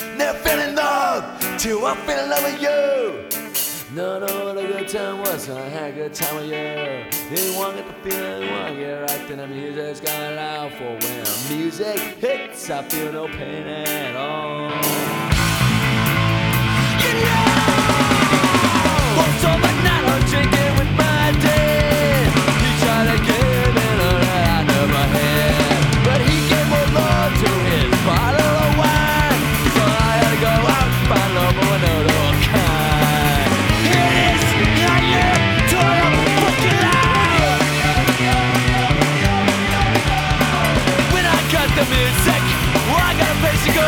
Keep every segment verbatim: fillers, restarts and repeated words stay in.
Never fell in love till I fell in love with you. No, no, what a good time was. I had a good time with you. Didn't want to get the feeling, want to get right. Then the music's got loud for when music hits. I feel no pain at all. You know, once on my night I'm drinking with my dad. He tried to give me a that I never had, but he gave more love to his bottle of wine. So I had to go out and find love for another kind. It is your year to a fucking life. When I got the music, well, I got a place to go.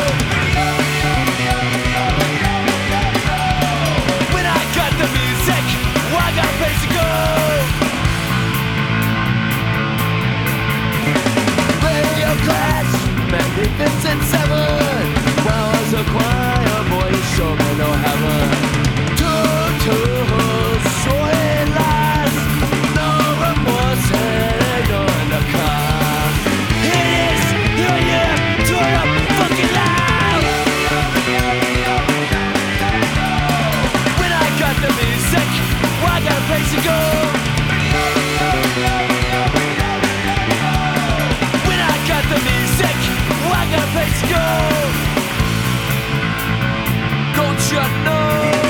When I got the music, well, I got a place to go. Radio Clash, Magnificent Seven. While I was a choir boy, you showed me no heaven. Two, so it lies. No remorse, and you're in the car. It is your year to your fucking life. When I got the music, well, I got a place to go. When I got the music, well, I got a place to go. Don't you know?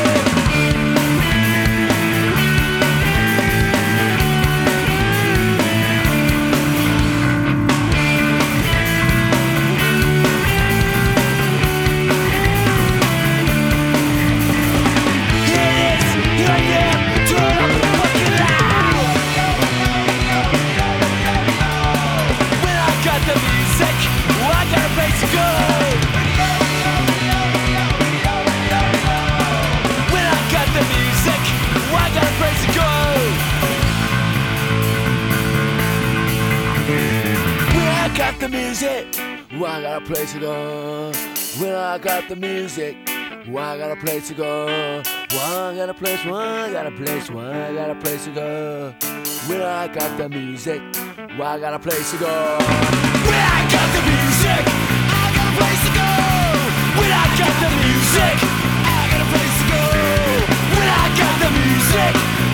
The music, well, I got a place to go. When I got the music, well, I got a place to go. Well, I got a place, well, I got a place, well, I got a place to go. When I got the music, well, I got a place to go. When I got the music, I got a place to go. When I got the music, I got a place to go. When I got the music,